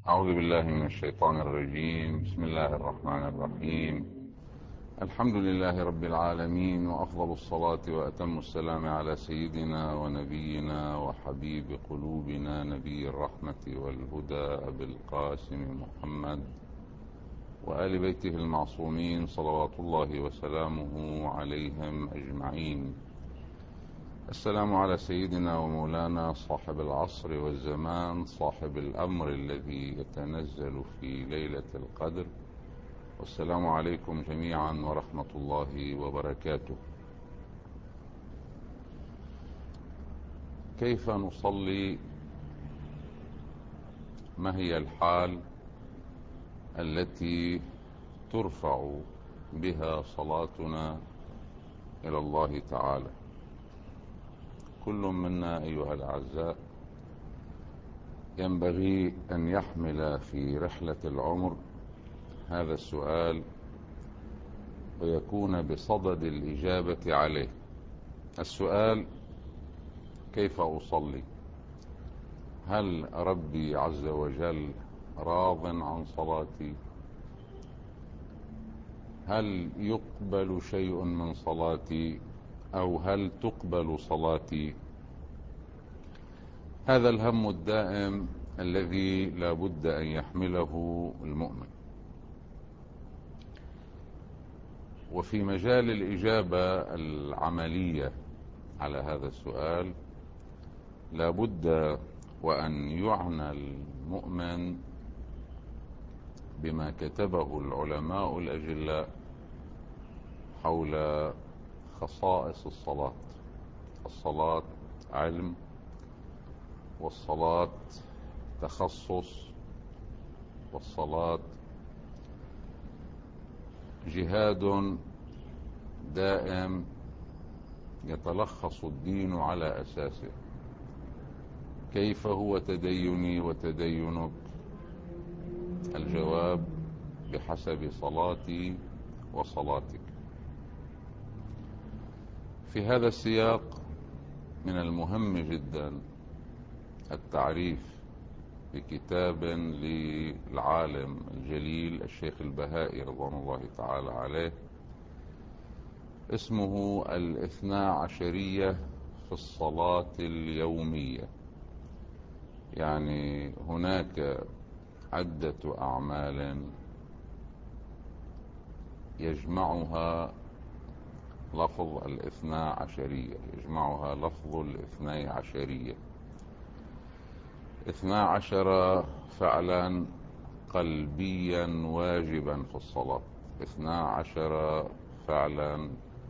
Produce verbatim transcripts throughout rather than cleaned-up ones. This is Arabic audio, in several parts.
أعوذ بالله من الشيطان الرجيم. بسم الله الرحمن الرحيم. الحمد لله رب العالمين، وأفضل الصلاة وأتم السلام على سيدنا ونبينا وحبيب قلوبنا نبي الرحمة والهدى أبي القاسم محمد وآل بيته المعصومين صلوات الله وسلامه عليهم أجمعين. السلام على سيدنا ومولانا صاحب العصر والزمان، صاحب الأمر الذي يتنزل في ليلة القدر. والسلام عليكم جميعا ورحمة الله وبركاته. كيف نصلي؟ ما هي الحال التي ترفع بها صلاتنا إلى الله تعالى؟ كل منا أيها الأعزاء ينبغي أن يحمل في رحلة العمر هذا السؤال ويكون بصدد الإجابة عليه. السؤال: كيف أصلي؟ هل ربي عز وجل راض عن صلاتي؟ هل يقبل شيء من صلاتي؟ أو هل تقبل صلاتي؟ هذا الهم الدائم الذي لا بد أن يحمله المؤمن. وفي مجال الإجابة العملية على هذا السؤال لا بد وأن يعنى المؤمن بما كتبه العلماء الأجلاء حول خصائص الصلاة. الصلاة علم، والصلاة تخصص، والصلاة جهاد دائم يتلخص الدين على أساسه. كيف هو تديني وتدينك؟ الجواب: بحسب صلاتي وصلاتك. في هذا السياق من المهم جدا التعريف بكتاب للعالم الجليل الشيخ البهائي رضوان الله تعالى عليه، اسمه الاثنا عشرية في الصلاة اليومية. يعني هناك عدة أعمال يجمعها لفظ الاثنا عشرية، يجمعها لفظ الاثني عشرية. اثنا عشر فعلا قلبيا واجبا في الصلاة، اثنا عشر فعلا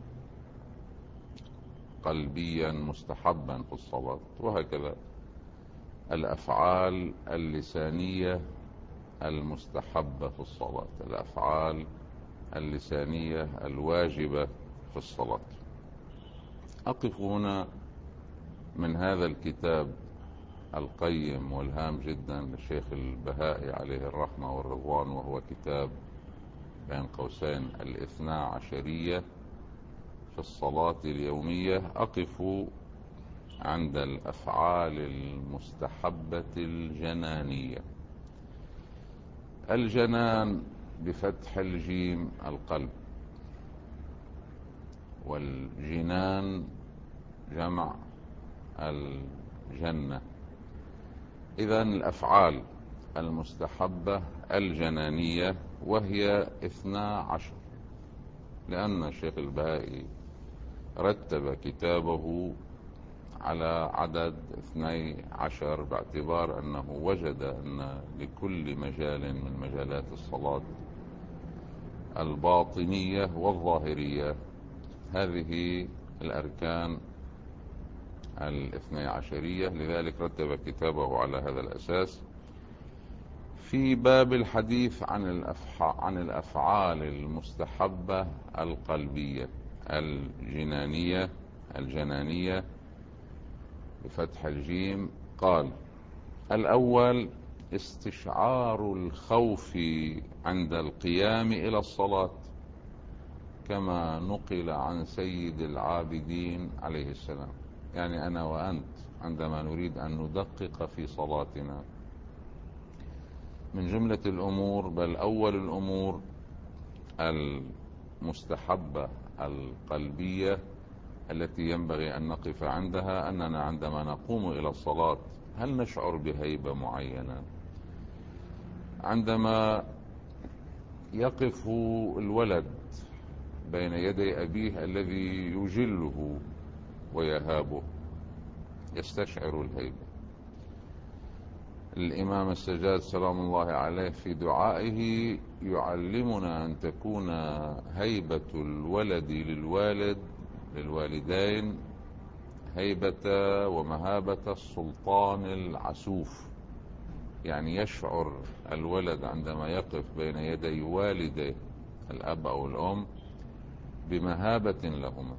قلبيا مستحبا في الصلاة، وهكذا الأفعال اللسانية المستحبة في الصلاة، الأفعال اللسانية الواجبة في الصلاة. أقف هنا من هذا الكتاب القيم والهام جدا للشيخ البهائي عليه الرحمة والرضوان، وهو كتاب بين قوسين الاثنا عشرية في الصلاة اليومية. أقف عند الأفعال المستحبة الجنانية. الجنان بفتح الجيم القلب، والجنان جمع الجنة. إذن الأفعال المستحبة الجنانية وهي اثنا عشر، لأن الشيخ البهائي رتب كتابه على عدد اثني عشر باعتبار أنه وجد أن لكل مجال من مجالات الصلاة الباطنية والظاهرية هذه الأركان الاثني عشرية، لذلك رتب كتابه على هذا الأساس. في باب الحديث عن عن الأفعال المستحبة القلبية الجنانية الجنانية بفتح الجيم قال: الأول استشعار الخوف عند القيام إلى الصلاة، كما نقل عن سيد العابدين عليه السلام. يعني أنا وأنت عندما نريد أن ندقق في صلاتنا من جملة الأمور، بل أول الأمور المستحبة القلبية التي ينبغي أن نقف عندها، أننا عندما نقوم إلى الصلاة هل نشعر بهيبة معينة؟ عندما يقف الولد بين يدي أبيه الذي يجله ويهابه يستشعر الهيبة. الإمام السجاد سلام الله عليه في دعائه يعلمنا أن تكون هيبة الولد للوالد للوالدين هيبة ومهابة السلطان العسوف، يعني يشعر الولد عندما يقف بين يدي والديه الأب أو الأم بمهابة لهما.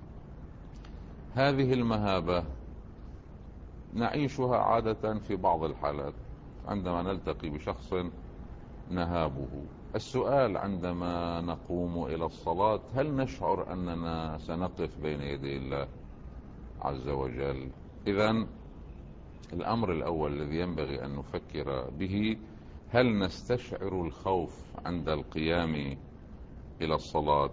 هذه المهابة نعيشها عادة في بعض الحالات عندما نلتقي بشخص نهابه. السؤال عندما نقوم إلى الصلاة هل نشعر أننا سنقف بين يدي الله عز وجل؟ إذن الأمر الأول الذي ينبغي أن نفكر به، هل نستشعر الخوف عند القيام إلى الصلاة؟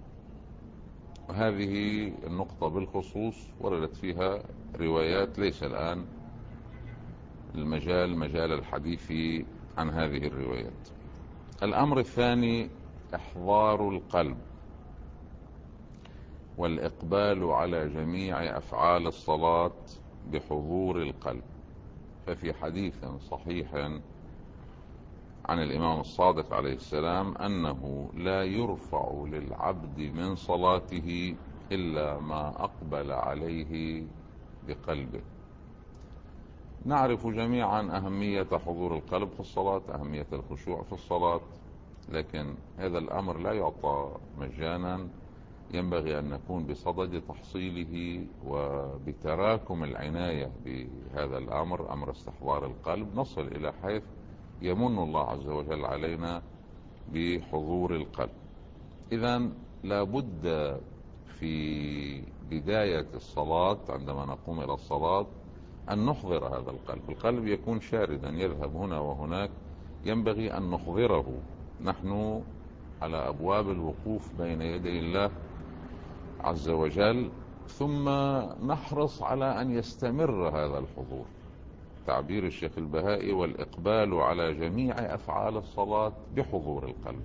هذه النقطة بالخصوص وردت فيها روايات، ليس الآن المجال مجال الحديث عن هذه الروايات. الأمر الثاني إحضار القلب والإقبال على جميع أفعال الصلاة بحضور القلب. ففي حديث صحيح عن الإمام الصادق عليه السلام أنه لا يرفع للعبد من صلاته إلا ما أقبل عليه بقلبه. نعرف جميعا أهمية حضور القلب في الصلاة، أهمية الخشوع في الصلاة، لكن هذا الأمر لا يعطى مجانا، ينبغي أن نكون بصدد تحصيله وبتراكم العناية بهذا الأمر، أمر استحضار القلب، نصل إلى حيث يمن الله عز وجل علينا بحضور القلب. إذن لابد في بداية الصلاة عندما نقوم إلى الصلاة أن نحضر هذا القلب. القلب يكون شاردا يذهب هنا وهناك، ينبغي أن نحضره. نحن على أبواب الوقوف بين يدي الله عز وجل، ثم نحرص على أن يستمر هذا الحضور. تعبير الشيخ البهائي والإقبال على جميع أفعال الصلاة بحضور القلب،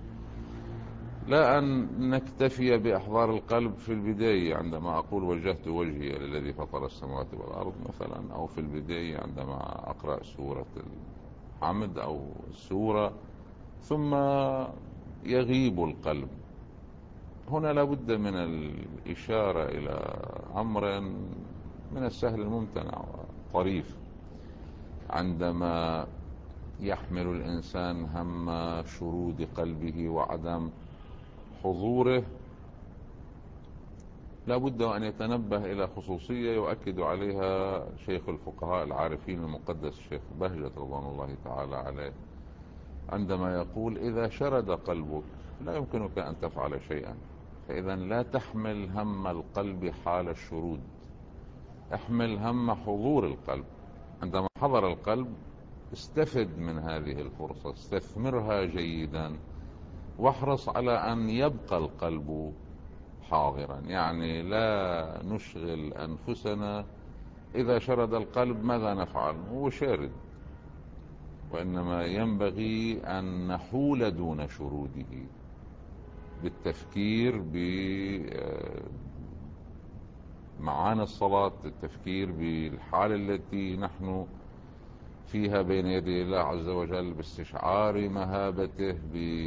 لا أن نكتفي بإحضار القلب في البداية عندما أقول وجهت وجهي للذي فطر السماوات والأرض مثلا، أو في البداية عندما أقرأ سورة الحمد أو السورة ثم يغيب القلب. هنا لابد من الإشارة إلى أمر من السهل الممتنع طريف. عندما يحمل الإنسان هم شرود قلبه وعدم حضوره، لابد أن يتنبه إلى خصوصية يؤكد عليها شيخ الفقهاء العارفين المقدس الشيخ بهجة رضوان الله تعالى عليه، عندما يقول إذا شرد قلبك لا يمكنك أن تفعل شيئا، فإذا لا تحمل هم القلب حال الشرود، احمل هم حضور القلب. عندما حضر القلب استفد من هذه الفرصة، استثمرها جيدا، واحرص على أن يبقى القلب حاضرا. يعني لا نشغل أنفسنا إذا شرد القلب ماذا نفعل، هو شارد، وإنما ينبغي أن نحول دون شروده بالتفكير بمعاني الصلاة، التفكير بالحال التي نحن فيها بين يدي الله عز وجل، باستشعار مهابته،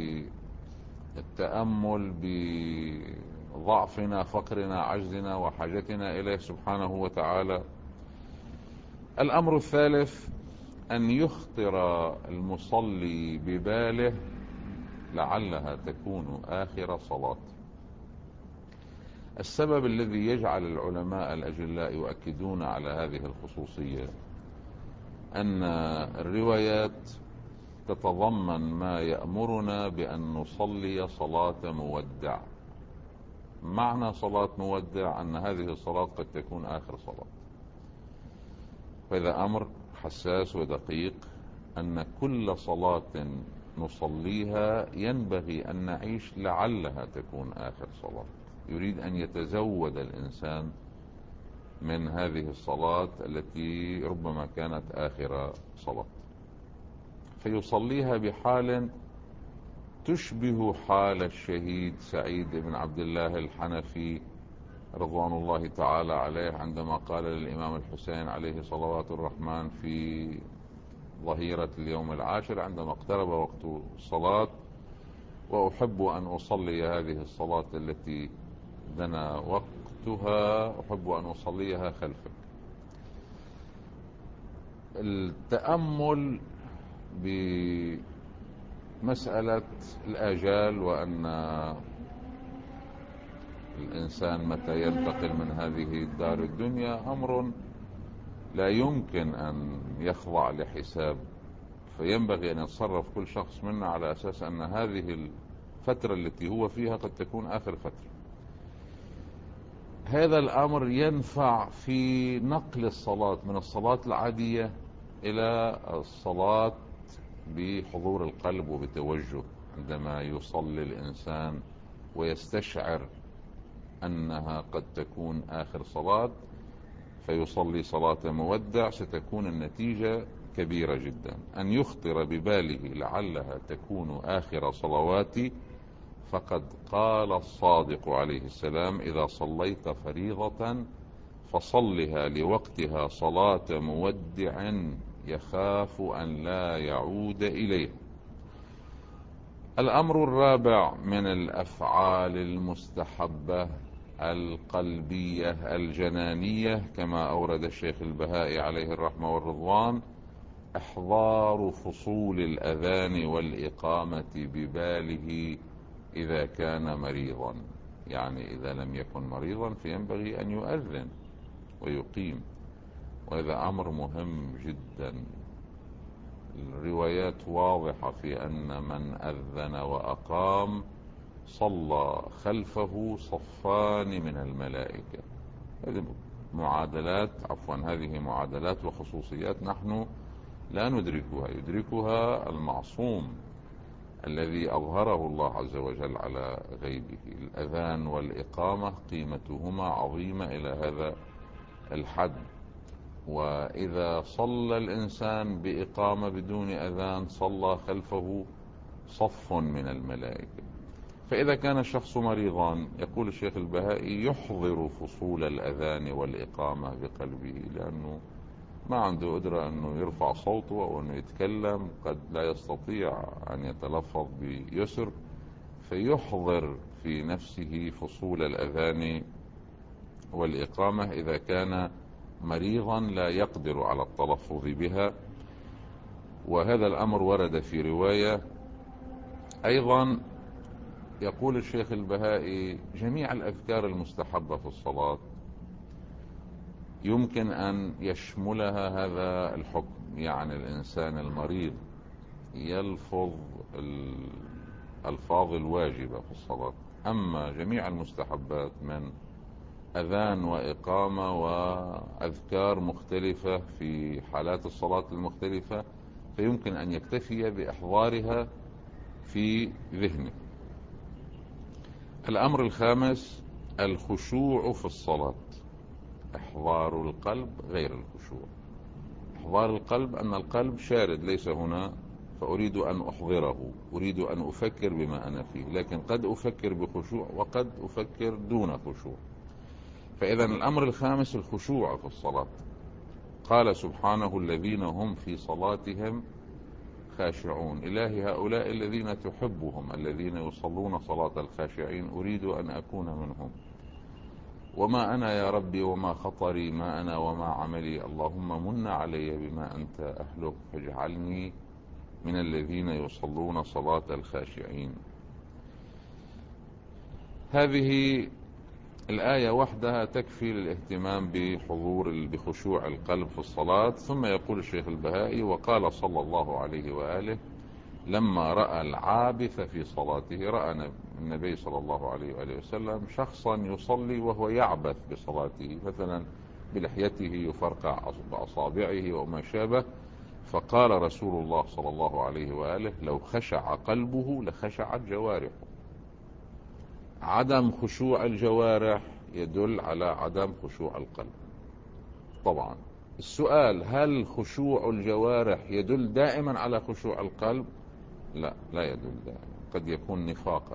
بالتأمل بضعفنا فقرنا عجزنا وحاجتنا إليه سبحانه وتعالى. الأمر الثالث أن يخطر المصلي بباله لعلها تكون آخر صلاة. السبب الذي يجعل العلماء الأجلاء يؤكدون على هذه الخصوصية أن الروايات تتضمن ما يأمرنا بأن نصلي صلاة مودع. معنى صلاة مودع أن هذه الصلاة قد تكون آخر صلاة، فإذا أمر حساس ودقيق أن كل صلاة نصليها ينبغي أن نعيش لعلها تكون آخر صلاة. يريد أن يتزود الإنسان من هذه الصلاة التي ربما كانت آخر صلاة، فيصليها بحال تشبه حال الشهيد سعيد بن عبد الله الحنفي رضوان الله تعالى عليه، عندما قال للإمام الحسين عليه صلوات الرحمن في ظهيرة اليوم العاشر عندما اقترب وقت الصلاة: وأحب أن أصلي هذه الصلاة التي دنا وقتها، أحب أن أصليها خلفك. التأمل بمسألة الآجال، وأن الإنسان متى ينتقل من هذه الدار الدنيا أمر لا يمكن أن يخضع لحساب، فينبغي أن يتصرف كل شخص منا على أساس أن هذه الفترة التي هو فيها قد تكون آخر فترة. هذا الأمر ينفع في نقل الصلاة من الصلاة العادية إلى الصلاة بحضور القلب وبتوجه، عندما يصلي الإنسان ويستشعر أنها قد تكون آخر صلاة فيصلي صلاة مودع، ستكون النتيجة كبيرة جدا. أن يخطر بباله لعلها تكون آخر صلواتي، فقد قال الصادق عليه السلام: إذا صليت فريضة فصلها لوقتها صلاة مودع يخاف أن لا يعود إليه. الأمر الرابع من الأفعال المستحبة القلبية الجنانية، كما أورد الشيخ البهائي عليه الرحمة والرضوان: إحضار فصول الأذان والإقامة بباله إذا كان مريضا. يعني إذا لم يكن مريضا فينبغي أن يؤذن ويقيم، وهذا أمر مهم جدا. الروايات واضحة في أن من أذن وأقام صلى خلفه صفان من الملائكة. هذه معادلات عفوا هذه معادلات وخصوصيات نحن لا ندركها، يدركها المعصوم الذي أظهره الله عز وجل على غيبه. الأذان والإقامة قيمتهما عظيمة إلى هذا الحد، وإذا صلى الإنسان بإقامة بدون أذان صلى خلفه صف من الملائكة. فإذا كان الشخص مريضا، يقول الشيخ البهائي، يحضر فصول الأذان والإقامة بقلبه، لأنه ما عنده قدرة أنه يرفع صوته أو أنه يتكلم، قد لا يستطيع أن يتلفظ بيسر، فيحضر في نفسه فصول الأذان والإقامة إذا كان مريضا لا يقدر على التلفظ بها. وهذا الأمر ورد في رواية. أيضا يقول الشيخ البهائي: جميع الأذكار المستحبة في الصلاة يمكن أن يشملها هذا الحكم، يعني الإنسان المريض يلفظ الألفاظ الواجبة في الصلاة، أما جميع المستحبات من أذان وإقامة وأذكار مختلفة في حالات الصلاة المختلفة فيمكن أن يكتفي بإحضارها في ذهنه. الأمر الخامس: الخشوع في الصلاة. إحضار القلب غير الخشوع. إحضار القلب أن القلب شارد ليس هنا، فأريد أن أحضره، أريد أن أفكر بما أنا فيه، لكن قد أفكر بخشوع وقد أفكر دون خشوع. فإذا الأمر الخامس الخشوع في الصلاة. قال سبحانه: الذين هم في صلاتهم خاشعون. إلهي هؤلاء الذين تحبهم، الذين يصلون صلاة الخاشعين، أريد أن أكون منهم. وما أنا يا ربي وما خطري، ما أنا وما عملي، اللهم من علي بما أنت أهله، فاجعلني من الذين يصلون صلاة الخاشعين. هذه الآية وحدها تكفي للاهتمام بحضور بخشوع القلب في الصلاة. ثم يقول الشيخ البهائي: وقال صلى الله عليه وآله لما رأى العابث في صلاته، رأى النبي صلى الله عليه وآله وسلم شخصا يصلي وهو يعبث بصلاته، مثلا بلحيته يفرقع بأصابعه وما شابه، فقال رسول الله صلى الله عليه وآله: لو خشع قلبه لخشعت جوارحه. عدم خشوع الجوارح يدل على عدم خشوع القلب. طبعا السؤال: هل خشوع الجوارح يدل دائما على خشوع القلب؟ لا، لا يدل دائما، قد يكون نفاقا.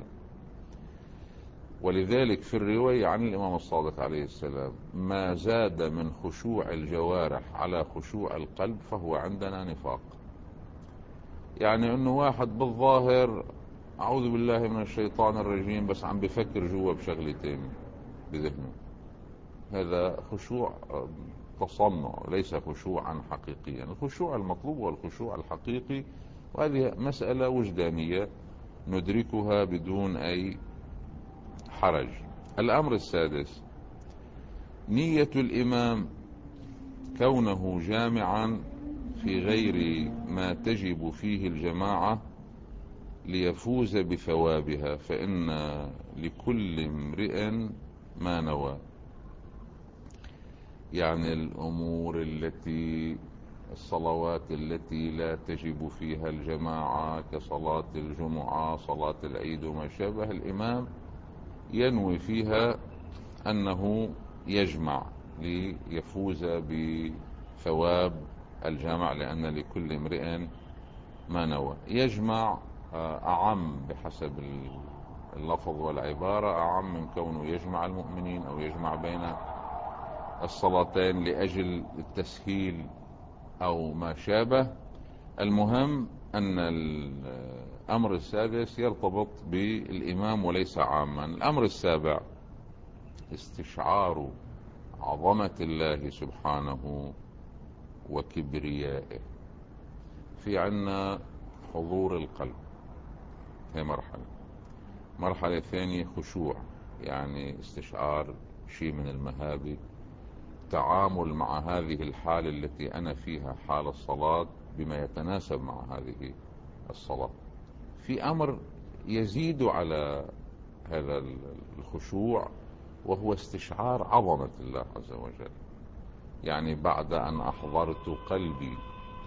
ولذلك في الرواية عن الإمام الصادق عليه السلام: ما زاد من خشوع الجوارح على خشوع القلب فهو عندنا نفاق. يعني أنه واحد بالظاهر أعوذ بالله من الشيطان الرجيم بس عم بفكر جوا بشغلتين بذهنه، هذا خشوع تصنع، ليس خشوعا حقيقيا. الخشوع المطلوب هو الخشوع الحقيقي، وهذه مسألة وجدانية ندركها بدون أي حرج. الأمر السادس: نية الإمام كونه جامعا في غير ما تجب فيه الجماعة ليفوز بثوابها، فإن لكل امرئ ما نوى. يعني الأمور التي الصلوات التي لا تجب فيها الجماعة كصلاة الجمعة، صلاة العيد وما شابه، الإمام ينوي فيها أنه يجمع ليفوز بثواب الجمع، لأن لكل امرئ ما نوى. يجمع أعم بحسب اللفظ والعبارة، أعم من كونه يجمع المؤمنين أو يجمع بين الصلاتين لأجل التسهيل أو ما شابه. المهم أن الأمر السادس يرتبط بالإمام وليس عاما. الأمر السابع: استشعار عظمة الله سبحانه وكبريائه. في عنا حضور القلب، هي مرحلة. مرحلة ثانية خشوع، يعني استشعار شيء من المهابة، تعامل مع هذه الحالة التي أنا فيها، حال الصلاة، بما يتناسب مع هذه الصلاة. في أمر يزيد على هذا الخشوع، وهو استشعار عظمة الله عز وجل. يعني بعد أن أحضرت قلبي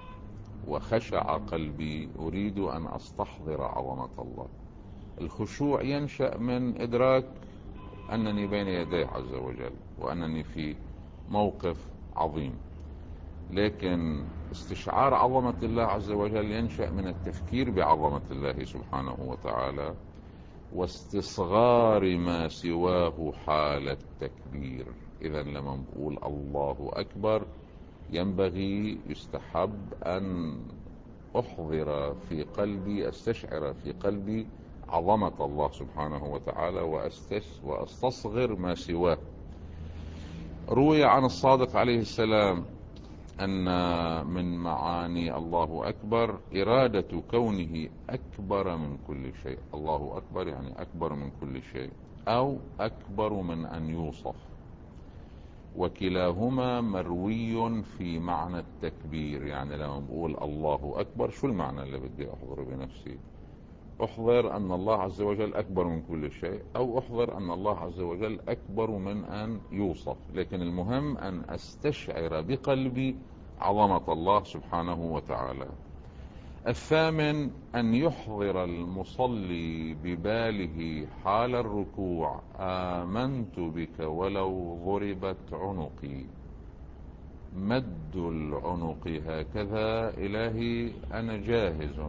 وخشع قلبي أريد أن أستحضر عظمة الله. الخشوع ينشأ من إدراك أنني بين يديه عز وجل وأنني في موقف عظيم، لكن استشعار عظمة الله عز وجل ينشأ من التفكير بعظمة الله سبحانه وتعالى واستصغار ما سواه حال التكبير. إذا لما نقول الله أكبر ينبغي يستحب أن أحضر في قلبي، أستشعر في قلبي عظمة الله سبحانه وتعالى وأستصغر ما سواه. روي عن الصادق عليه السلام أن من معاني الله أكبر إرادة كونه أكبر من كل شيء. الله أكبر يعني أكبر من كل شيء، أو أكبر من أن يوصف، وكلاهما مروي في معنى التكبير. يعني لما بقول الله أكبر، شو المعنى اللي بدي أحضره بنفسي؟ أحضر أن الله عز وجل أكبر من كل شيء، أو أحضر أن الله عز وجل أكبر من أن يوصف، لكن المهم أن أستشعر بقلبي عظمة الله سبحانه وتعالى. الثامن: أن يحضر المصلي بباله حال الركوع آمنت بك ولو ضربت عنقي. مد العنق هكذا: إلهي أنا جاهز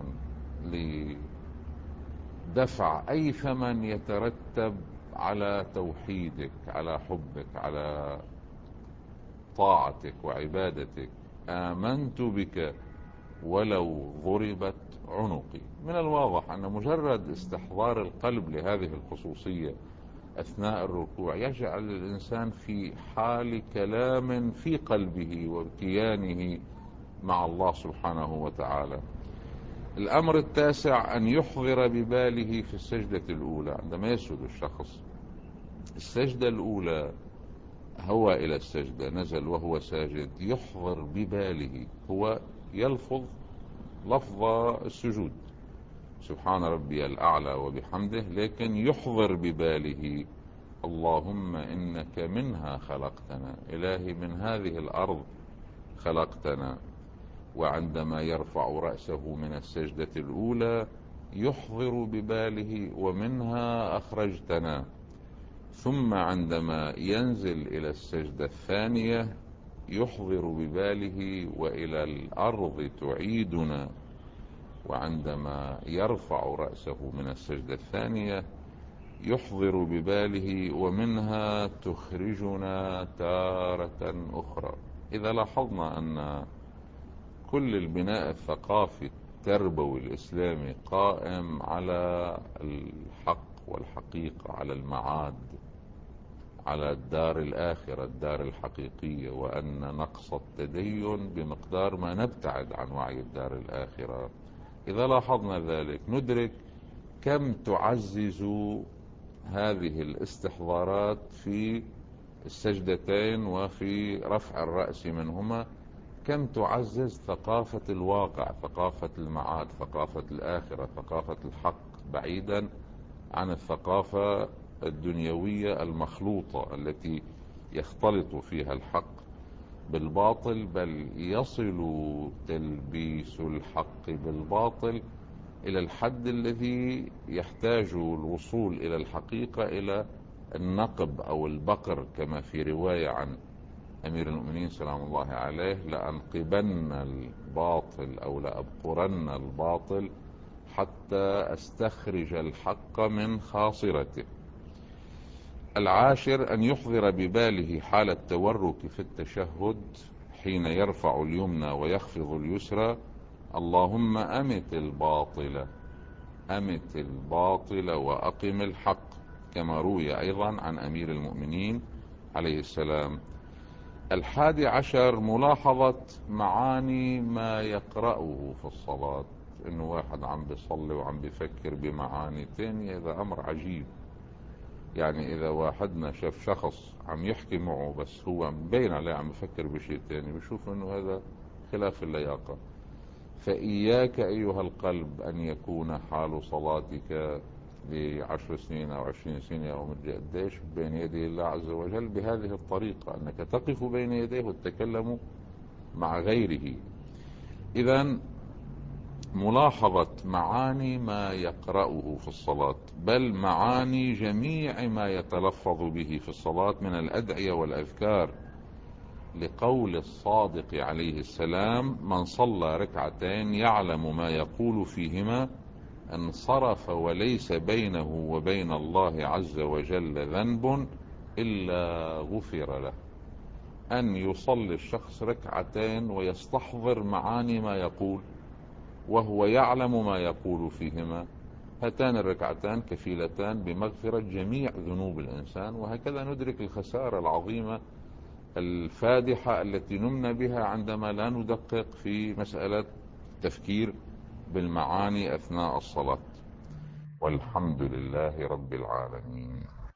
لدفع أي ثمن يترتب على توحيدك، على حبك، على طاعتك وعبادتك. آمنت بك ولو ضربت عنقي. من الواضح أن مجرد استحضار القلب لهذه الخصوصية أثناء الركوع يجعل الإنسان في حال كلام في قلبه وكيانه مع الله سبحانه وتعالى. الأمر التاسع: أن يحضر بباله في السجدة الأولى عندما يسجد الشخص. السجدة الأولى هو إلى السجدة، نزل وهو ساجد، يحضر بباله، هو يلفظ لفظ السجود سبحان ربي الأعلى وبحمده، لكن يحضر بباله اللهم إنك منها خلقتنا، إلهي من هذه الأرض خلقتنا، وعندما يرفع رأسه من السجدة الأولى يحضر بباله ومنها أخرجتنا، ثم عندما ينزل إلى السجدة الثانية يحضر بباله وإلى الأرض تعيدنا، وعندما يرفع رأسه من السجدة الثانية يحضر بباله ومنها تخرجنا تارة أخرى. إذا لاحظنا أن كل البناء الثقافي التربوي الإسلامي قائم على الحق والحقيقة، على المعاد، على الدار الآخرة، الدار الحقيقية، وأن نقص التدين بمقدار ما نبتعد عن وعي الدار الآخرة. إذا لاحظنا ذلك ندرك كم تعزز هذه الاستحضارات في السجدتين وفي رفع الرأس منهما، كم تعزز ثقافة الواقع، ثقافة المعاد، ثقافة الآخرة، ثقافة الحق، بعيدا عن الثقافة الدنيوية المخلوطة التي يختلط فيها الحق بالباطل، بل يصل تلبيس الحق بالباطل إلى الحد الذي يحتاج الوصول إلى الحقيقة إلى النقب أو البقر، كما في رواية عن أمير المؤمنين سلام الله عليه: لأنقبن الباطل أو لأبقرن الباطل حتى أستخرج الحق من خاصرته. العاشر أن يحضر بباله حال التورك في التشهد حين يرفع اليمنى ويخفض اليسرى: اللهم أمت الباطل أمت الباطل وأقم الحق، كما روي أيضا عن أمير المؤمنين عليه السلام. الحادي عشر ملاحظة معاني ما يقرأه في الصلاة. إنه واحد عم بيصلي وعم بيفكر بمعاني تانية، هذا أمر عجيب. يعني إذا واحدنا شاف شخص عم يحكي معه بس هو مبين عليه عم يفكر بشيء تاني، بشوف إنه هذا خلاف اللياقة. فإياك أيها القلب أن يكون حال صلاتك لعشر سنين أو عشرين سنة أو مدري قديش بين يدي الله عز وجل بهذه الطريقة، أنك تقف بين يديه وتتكلم مع غيره. إذن ملاحظة معاني ما يقرأه في الصلاة، بل معاني جميع ما يتلفظ به في الصلاة من الأدعية والأذكار، لقول الصادق عليه السلام: من صلى ركعتين يعلم ما يقول فيهما انصرف وليس بينه وبين الله عز وجل ذنب إلا غفر له. أن يصلي الشخص ركعتين ويستحضر معاني ما يقول وهو يعلم ما يقول فيهما، هاتان الركعتان كفيلتان بمغفرة جميع ذنوب الإنسان. وهكذا ندرك الخسارة العظيمة الفادحة التي نمنا بها عندما لا ندقق في مسألة تفكير بالمعاني أثناء الصلاة. والحمد لله رب العالمين.